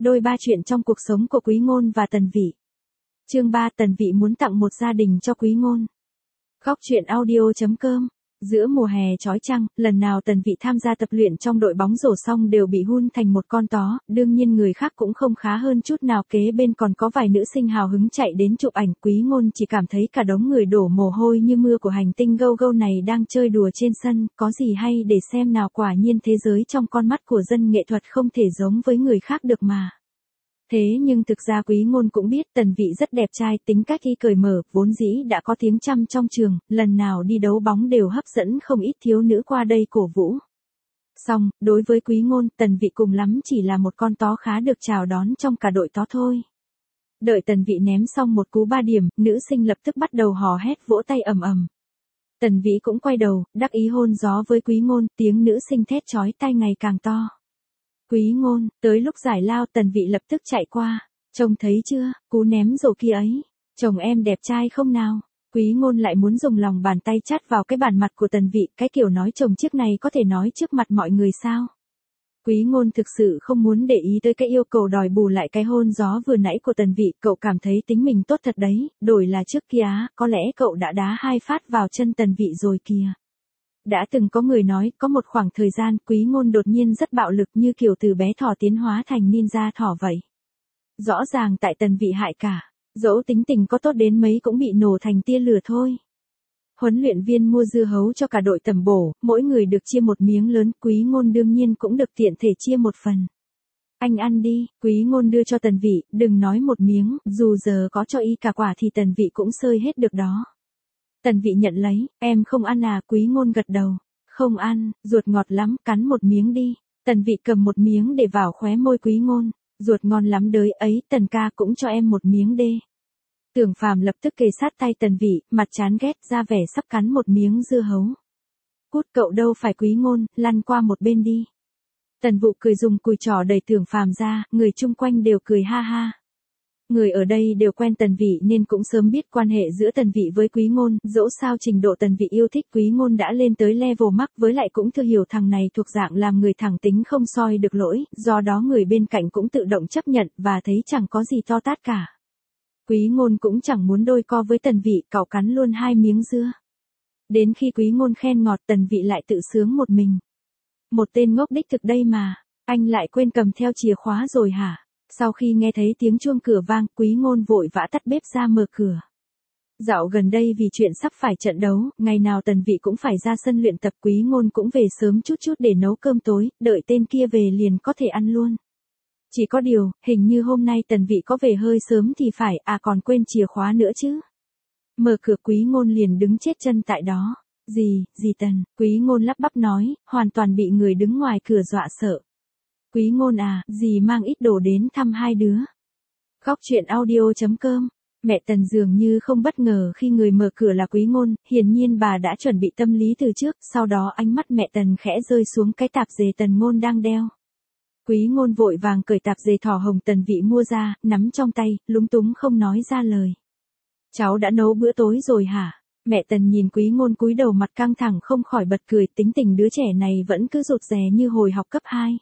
Đôi ba chuyện trong cuộc sống của Quý Ngôn và Tần Vị. Chương 3, Tần Vị muốn tặng một gia đình cho Quý Ngôn. Góc truyện audio.com. Giữa mùa hè chói chang, lần nào Tần Vị tham gia tập luyện trong đội bóng rổ xong đều bị hun thành một con tó, đương nhiên người khác cũng không khá hơn chút nào, kế bên còn có vài nữ sinh hào hứng chạy đến chụp ảnh. Quý Ngôn chỉ cảm thấy cả đống người đổ mồ hôi như mưa của hành tinh Gâu Gâu này đang chơi đùa trên sân, có gì hay để xem nào, quả nhiên thế giới trong con mắt của dân nghệ thuật không thể giống với người khác được mà. Thế nhưng thực ra Quý Ngôn cũng biết Tần Vị rất đẹp trai, tính cách y cởi mở, vốn dĩ đã có tiếng tăm trong trường, lần nào đi đấu bóng đều hấp dẫn không ít thiếu nữ qua đây cổ vũ. Song, đối với Quý Ngôn, Tần Vị cùng lắm chỉ là một con tó khá được chào đón trong cả đội tó thôi. Đợi Tần Vị ném xong một cú 3 điểm, nữ sinh lập tức bắt đầu hò hét vỗ tay ầm ầm. Tần Vị cũng quay đầu, đắc ý hôn gió với Quý Ngôn, tiếng nữ sinh thét chói tai ngày càng to. Quý Ngôn, tới lúc giải lao Tần Vị lập tức chạy qua. Trông thấy chưa, cú ném rổ kia ấy. Chồng em đẹp trai không nào? Quý Ngôn lại muốn dùng lòng bàn tay chát vào cái bàn mặt của Tần Vị, cái kiểu nói chồng chiếc này có thể nói trước mặt mọi người sao? Quý Ngôn thực sự không muốn để ý tới cái yêu cầu đòi bù lại cái hôn gió vừa nãy của Tần Vị, cậu cảm thấy tính mình tốt thật đấy, đổi là trước kia, có lẽ cậu đã đá 2 phát vào chân Tần Vị rồi kìa. Đã từng có người nói, có một khoảng thời gian, Quý Ngôn đột nhiên rất bạo lực như kiểu từ bé thỏ tiến hóa thành ninja thỏ vậy. Rõ ràng tại Tần Vị hại cả, dẫu tính tình có tốt đến mấy cũng bị nổ thành tia lửa thôi. Huấn luyện viên mua dưa hấu cho cả đội tầm bổ, mỗi người được chia một miếng lớn, Quý Ngôn đương nhiên cũng được tiện thể chia một phần. Anh ăn đi, Quý Ngôn đưa cho Tần Vị, đừng nói một miếng, dù giờ có cho y cả quả thì Tần Vị cũng xơi hết được đó. Tần Vị nhận lấy, em không ăn à? Quý Ngôn gật đầu, không ăn, ruột ngọt lắm, cắn một miếng đi. Tần Vị cầm một miếng để vào khóe môi Quý Ngôn, ruột ngon lắm đấy ấy, Tần ca cũng cho em một miếng đê. Tưởng Phàm lập tức kề sát tay Tần Vị, mặt chán ghét, ra vẻ sắp cắn một miếng dưa hấu. Cút, cậu đâu phải Quý Ngôn, lăn qua một bên đi. Tần Vụ cười dùng cùi trỏ đẩy Tưởng Phàm ra, người chung quanh đều cười ha ha. Người ở đây đều quen Tần Vị nên cũng sớm biết quan hệ giữa Tần Vị với Quý Ngôn, dẫu sao trình độ Tần Vị yêu thích Quý Ngôn đã lên tới level mắc, với lại cũng thừa hiểu thằng này thuộc dạng làm người thẳng tính không soi được lỗi, do đó người bên cạnh cũng tự động chấp nhận và thấy chẳng có gì to tát cả. Quý Ngôn cũng chẳng muốn đôi co với Tần Vị, cậu cắn luôn 2 miếng dưa. Đến khi Quý Ngôn khen ngọt Tần Vị lại tự sướng một mình. Một tên ngốc đích thực đây mà, anh lại quên cầm theo chìa khóa rồi hả? Sau khi nghe thấy tiếng chuông cửa vang, Quý Ngôn vội vã tắt bếp ra mở cửa. Dạo gần đây vì chuyện sắp phải trận đấu, ngày nào Tần Vị cũng phải ra sân luyện tập, Quý Ngôn cũng về sớm chút để nấu cơm tối, đợi tên kia về liền có thể ăn luôn. Chỉ có điều, hình như hôm nay Tần Vị có về hơi sớm thì phải, còn quên chìa khóa nữa chứ. Mở cửa Quý Ngôn liền đứng chết chân tại đó. Gì Tần? Quý Ngôn lắp bắp nói, hoàn toàn bị người đứng ngoài cửa dọa sợ. Quý Ngôn à, dì mang ít đồ đến thăm hai đứa. Góc truyện audio.com. Mẹ Tần dường như không bất ngờ khi người mở cửa là Quý Ngôn, hiển nhiên bà đã chuẩn bị tâm lý từ trước, sau đó ánh mắt mẹ Tần khẽ rơi xuống cái tạp dề Tần Ngôn đang đeo. Quý Ngôn vội vàng cởi tạp dề thỏ hồng Tần Vị mua ra, nắm trong tay, lúng túng không nói ra lời. Cháu đã nấu bữa tối rồi hả? Mẹ Tần nhìn Quý Ngôn cúi đầu mặt căng thẳng không khỏi bật cười, tính tình đứa trẻ này vẫn cứ rụt rè như hồi học cấp 2.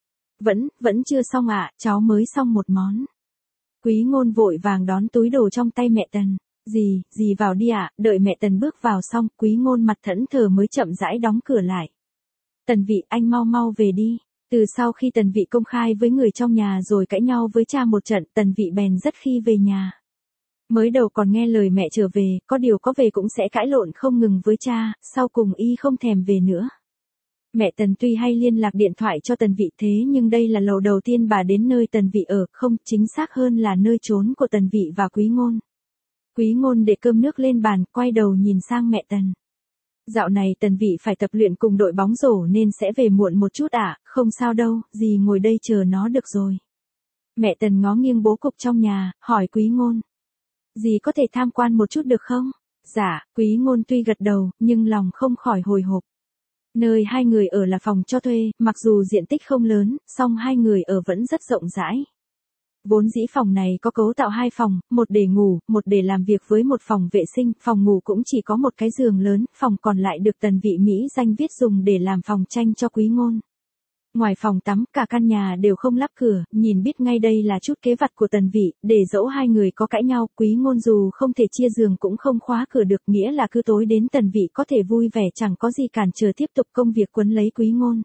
Vẫn chưa xong ạ, cháu mới xong một món. Quý Ngôn vội vàng đón túi đồ trong tay mẹ Tần. Dì vào đi ạ, đợi mẹ Tần bước vào xong, Quý Ngôn mặt thẫn thờ mới chậm rãi đóng cửa lại. Tần Vị, anh mau về đi. Từ sau khi Tần Vị công khai với người trong nhà rồi cãi nhau với cha một trận, Tần Vị bèn rất khi về nhà. Mới đầu còn nghe lời mẹ trở về, có điều có về cũng sẽ cãi lộn không ngừng với cha, sau cùng y không thèm về nữa. Mẹ Tần tuy hay liên lạc điện thoại cho Tần Vị thế nhưng đây là lần đầu tiên bà đến nơi Tần Vị ở, không, chính xác hơn là nơi trốn của Tần Vị và Quý Ngôn. Quý Ngôn để cơm nước lên bàn, quay đầu nhìn sang mẹ Tần. Dạo này Tần Vị phải tập luyện cùng đội bóng rổ nên sẽ về muộn một chút ạ, không sao đâu, dì ngồi đây chờ nó được rồi. Mẹ Tần ngó nghiêng bố cục trong nhà, hỏi Quý Ngôn. Dì có thể tham quan một chút được không? Dạ, Quý Ngôn tuy gật đầu, nhưng lòng không khỏi hồi hộp. Nơi hai người ở là phòng cho thuê, mặc dù diện tích không lớn, song hai người ở vẫn rất rộng rãi. Vốn dĩ phòng này có cấu tạo 2 phòng, một để ngủ, một để làm việc với một phòng vệ sinh, phòng ngủ cũng chỉ có một cái giường lớn, phòng còn lại được Tần Vị Mỹ danh viết dùng để làm phòng tranh cho Quý Ngôn. Ngoài phòng tắm, cả căn nhà đều không lắp cửa, nhìn biết ngay đây là chút kế vặt của Tần Vị, để dẫu hai người có cãi nhau, Quý Ngôn dù không thể chia giường cũng không khóa cửa được, nghĩa là cứ tối đến Tần Vị có thể vui vẻ chẳng có gì cản trở tiếp tục công việc quấn lấy Quý Ngôn.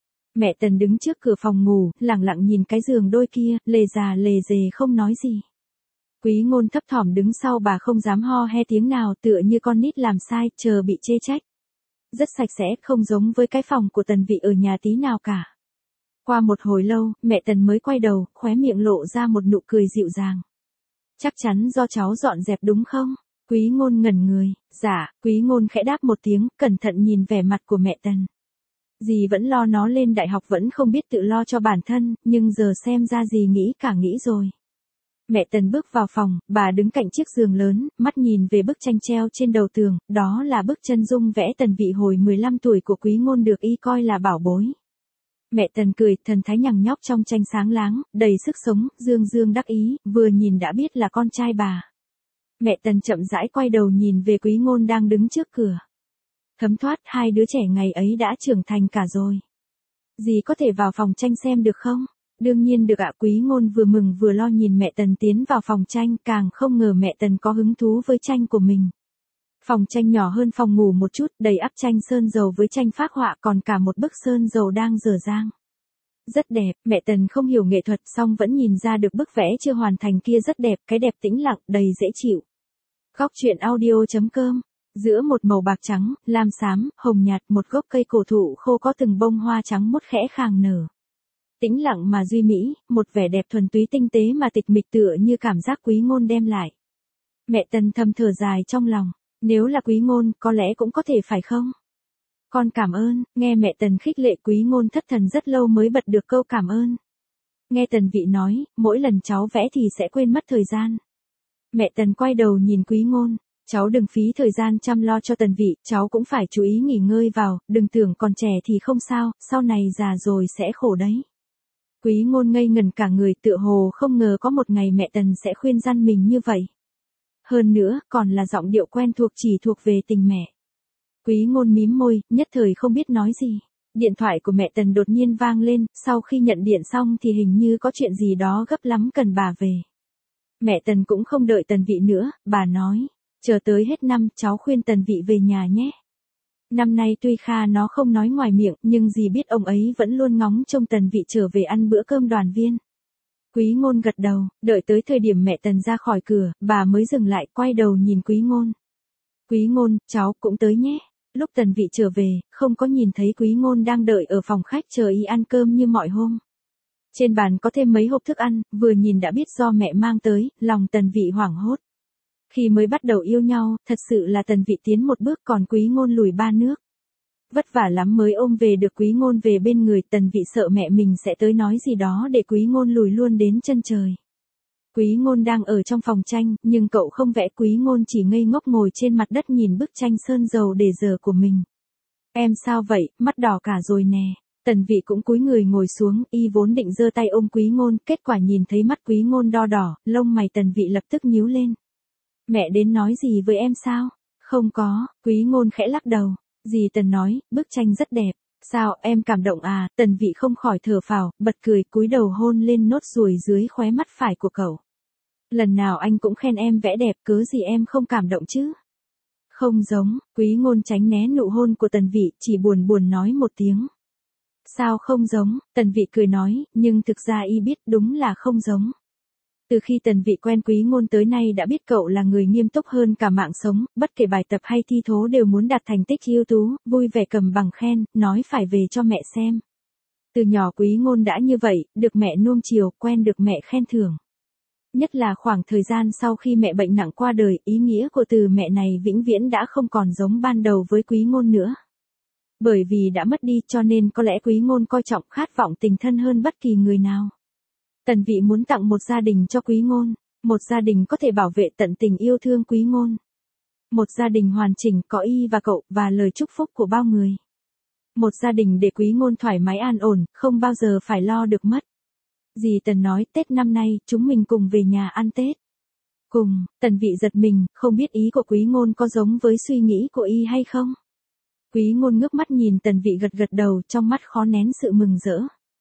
Mẹ Tần đứng trước cửa phòng ngủ, lặng lặng nhìn cái giường đôi kia, lề già lề dề không nói gì. Quý Ngôn thấp thỏm đứng sau bà không dám ho he tiếng nào, tựa như con nít làm sai, chờ bị chê trách. Rất sạch sẽ, không giống với cái phòng của Tần Vị ở nhà tí nào cả. Qua một hồi lâu, mẹ Tần mới quay đầu, khóe miệng lộ ra một nụ cười dịu dàng. Chắc chắn do cháu dọn dẹp đúng không? Quý Ngôn ngẩn người. Dạ, Quý Ngôn khẽ đáp một tiếng, cẩn thận nhìn vẻ mặt của mẹ Tần. Dì vẫn lo nó lên đại học vẫn không biết tự lo cho bản thân, nhưng giờ xem ra dì nghĩ cả nghĩ rồi. Mẹ Tần bước vào phòng, bà đứng cạnh chiếc giường lớn, mắt nhìn về bức tranh treo trên đầu tường, đó là bức chân dung vẽ Tần Vị hồi 15 tuổi của Quý Ngôn được y coi là bảo bối. Mẹ Tần cười, thần thái nhằng nhóc trong tranh sáng láng, đầy sức sống, dương dương đắc ý, vừa nhìn đã biết là con trai bà. Mẹ Tần chậm rãi quay đầu nhìn về Quý Ngôn đang đứng trước cửa. Thấm thoát, hai đứa trẻ ngày ấy đã trưởng thành cả rồi. Dì có thể vào phòng tranh xem được không? Đương nhiên được ạ. Quý Ngôn vừa mừng vừa lo nhìn mẹ Tần tiến vào phòng tranh, càng không ngờ mẹ Tần có hứng thú với tranh của mình. Phòng tranh nhỏ hơn phòng ngủ một chút, đầy ắp tranh sơn dầu với tranh phác họa, còn cả một bức sơn dầu đang dở dang. Rất đẹp, mẹ Tần không hiểu nghệ thuật song vẫn nhìn ra được bức vẽ chưa hoàn thành kia rất đẹp, cái đẹp tĩnh lặng, đầy dễ chịu. Góc truyện audio.com. Giữa một màu bạc trắng, lam xám, hồng nhạt, một gốc cây cổ thụ khô có từng bông hoa trắng mốt khẽ khàng nở. Tĩnh lặng mà duy mỹ, một vẻ đẹp thuần túy tinh tế mà tịch mịch tựa như cảm giác Quý Ngôn đem lại. Mẹ Tần thầm thở dài trong lòng, nếu là Quý Ngôn, có lẽ cũng có thể phải không? Con cảm ơn, nghe mẹ Tần khích lệ Quý Ngôn thất thần rất lâu mới bật được câu cảm ơn. Nghe Tần Vị nói, mỗi lần cháu vẽ thì sẽ quên mất thời gian. Mẹ Tần quay đầu nhìn Quý Ngôn, cháu đừng phí thời gian chăm lo cho Tần Vị, cháu cũng phải chú ý nghỉ ngơi vào, đừng tưởng còn trẻ thì không sao, sau này già rồi sẽ khổ đấy. Quý Ngôn ngây ngẩn cả người, tựa hồ không ngờ có một ngày mẹ Tần sẽ khuyên răn mình như vậy. Hơn nữa, còn là giọng điệu quen thuộc chỉ thuộc về tình mẹ. Quý Ngôn mím môi, nhất thời không biết nói gì. Điện thoại của mẹ Tần đột nhiên vang lên, sau khi nhận điện xong thì hình như có chuyện gì đó gấp lắm cần bà về. Mẹ Tần cũng không đợi Tần Vị nữa, bà nói, chờ tới hết năm cháu khuyên Tần Vị về nhà nhé. Năm nay tuy Kha nó không nói ngoài miệng, nhưng dì biết ông ấy vẫn luôn ngóng trông Tần Vị trở về ăn bữa cơm đoàn viên. Quý Ngôn gật đầu, đợi tới thời điểm mẹ Tần ra khỏi cửa, bà mới dừng lại, quay đầu nhìn Quý Ngôn. Quý Ngôn, cháu cũng tới nhé. Lúc Tần Vị trở về, không có nhìn thấy Quý Ngôn đang đợi ở phòng khách chờ y ăn cơm như mọi hôm. Trên bàn có thêm mấy hộp thức ăn, vừa nhìn đã biết do mẹ mang tới, lòng Tần Vị hoảng hốt. Khi mới bắt đầu yêu nhau, thật sự là Tần Vị tiến một bước còn Quý Ngôn lùi 3 nước. Vất vả lắm mới ôm về được Quý Ngôn về bên người, Tần Vị sợ mẹ mình sẽ tới nói gì đó để Quý Ngôn lùi luôn đến chân trời. Quý Ngôn đang ở trong phòng tranh, nhưng cậu không vẽ, Quý Ngôn chỉ ngây ngốc ngồi trên mặt đất nhìn bức tranh sơn dầu để dở của mình. Em sao vậy, mắt đỏ cả rồi nè. Tần Vị cũng cúi người ngồi xuống, y vốn định giơ tay ôm Quý Ngôn, kết quả nhìn thấy mắt Quý Ngôn đo đỏ, lông mày Tần Vị lập tức nhíu lên. Mẹ đến nói gì với em sao? Không có, Quý Ngôn khẽ lắc đầu. Dì Tần nói, bức tranh rất đẹp. Sao, em cảm động à? Tần Vị không khỏi thở phào, bật cười, cúi đầu hôn lên nốt ruồi dưới khóe mắt phải của cậu. Lần nào anh cũng khen em vẽ đẹp, cớ gì em không cảm động chứ? Không giống, Quý Ngôn tránh né nụ hôn của Tần Vị, chỉ buồn buồn nói một tiếng. Sao không giống? Tần Vị cười nói, nhưng thực ra y biết đúng là không giống. Từ khi Tần Vị quen Quý Ngôn tới nay đã biết cậu là người nghiêm túc hơn cả mạng sống, bất kể bài tập hay thi thố đều muốn đạt thành tích ưu tú, vui vẻ cầm bằng khen, nói phải về cho mẹ xem. Từ nhỏ Quý Ngôn đã như vậy, được mẹ nuông chiều, quen được mẹ khen thưởng. Nhất là khoảng thời gian sau khi mẹ bệnh nặng qua đời, ý nghĩa của từ mẹ này vĩnh viễn đã không còn giống ban đầu với Quý Ngôn nữa. Bởi vì đã mất đi cho nên có lẽ Quý Ngôn coi trọng khát vọng tình thân hơn bất kỳ người nào. Tần Vị muốn tặng một gia đình cho Quý Ngôn, một gia đình có thể bảo vệ tận tình yêu thương Quý Ngôn. Một gia đình hoàn chỉnh có y và cậu và lời chúc phúc của bao người. Một gia đình để Quý Ngôn thoải mái an ổn, không bao giờ phải lo được mất. Dì Tần nói, Tết năm nay, chúng mình cùng về nhà ăn Tết. Cùng, Tần Vị giật mình, không biết ý của Quý Ngôn có giống với suy nghĩ của y hay không? Quý Ngôn ngước mắt nhìn Tần Vị gật gật đầu, trong mắt khó nén sự mừng rỡ.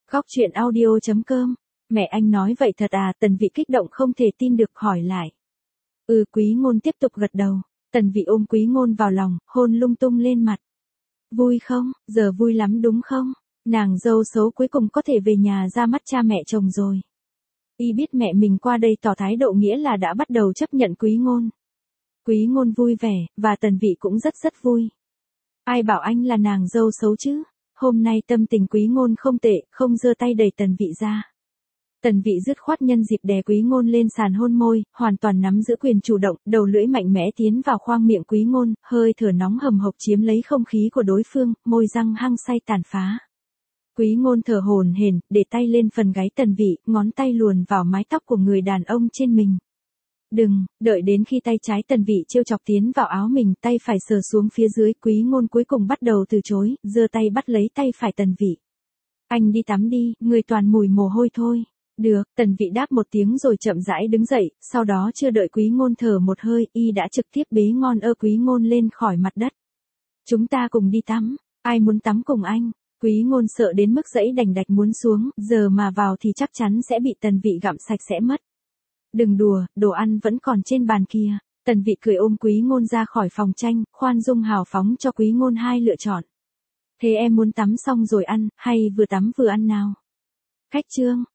Khóc chuyện audio.com. Mẹ anh nói vậy thật à? Tần Vị kích động không thể tin được hỏi lại. Quý Ngôn tiếp tục gật đầu. Tần Vị ôm Quý Ngôn vào lòng, hôn lung tung lên mặt. Vui không? Giờ vui lắm đúng không? Nàng dâu xấu cuối cùng có thể về nhà ra mắt cha mẹ chồng rồi. Y biết mẹ mình qua đây tỏ thái độ nghĩa là đã bắt đầu chấp nhận Quý Ngôn. Quý Ngôn vui vẻ, và Tần Vị cũng rất vui. Ai bảo anh là nàng dâu xấu chứ? Hôm nay tâm tình Quý Ngôn không tệ, không giơ tay đẩy Tần Vị ra. Tần Vị dứt khoát nhân dịp đè Quý Ngôn lên sàn hôn môi, hoàn toàn nắm giữ quyền chủ động, đầu lưỡi mạnh mẽ tiến vào khoang miệng Quý Ngôn, hơi thở nóng hầm hộc chiếm lấy không khí của đối phương, môi răng hăng say tàn phá. Quý Ngôn thở hổn hển, để tay lên phần gáy Tần Vị, ngón tay luồn vào mái tóc của người đàn ông trên mình. Đừng, đợi đến khi tay trái Tần Vị trêu chọc tiến vào áo mình, tay phải sờ xuống phía dưới, Quý Ngôn cuối cùng bắt đầu từ chối, giơ tay bắt lấy tay phải Tần Vị. Anh đi tắm đi, người toàn mùi mồ hôi thôi. Được, Tần Vị đáp một tiếng rồi chậm rãi đứng dậy, sau đó chưa đợi Quý Ngôn thở một hơi, y đã trực tiếp bế ngon Quý Ngôn lên khỏi mặt đất. Chúng ta cùng đi tắm, ai muốn tắm cùng anh? Quý Ngôn sợ đến mức dãy đành đạch muốn xuống, giờ mà vào thì chắc chắn sẽ bị Tần Vị gặm sạch sẽ mất. Đừng đùa, đồ ăn vẫn còn trên bàn kia. Tần Vị cười ôm Quý Ngôn ra khỏi phòng tranh, khoan dung hào phóng cho Quý Ngôn hai lựa chọn. Thế em muốn tắm xong rồi ăn, hay vừa tắm vừa ăn nào? Khách trương,